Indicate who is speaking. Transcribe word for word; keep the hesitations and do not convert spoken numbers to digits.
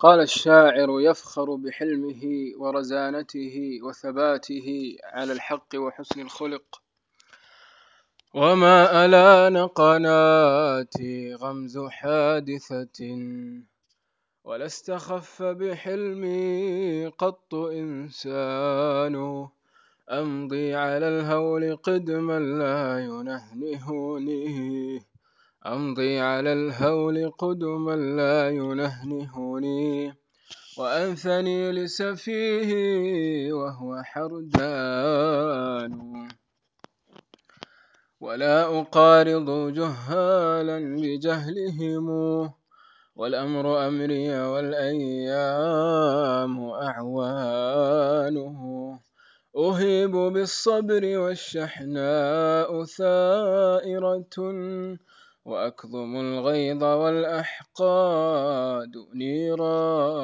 Speaker 1: قال الشاعر: يفخر بحلمه ورزانته وثباته على الحق وحسن الخلق، وما ألان قناتي غمز حادثة، ولا استخف بحلمي قط إنسان. أمضي على الهول قدما لا ينهنهني، أمضي على الهول قدما لا ينهنهني، وأنثني لسفيه وهو حردان. ولا أقارض جهالا بجهلهم، والأمر أمري والأيام أعوانه. أهيب بالصبر والشحناء ثائرة، وأكظم الغيظ والأحقاد نيران.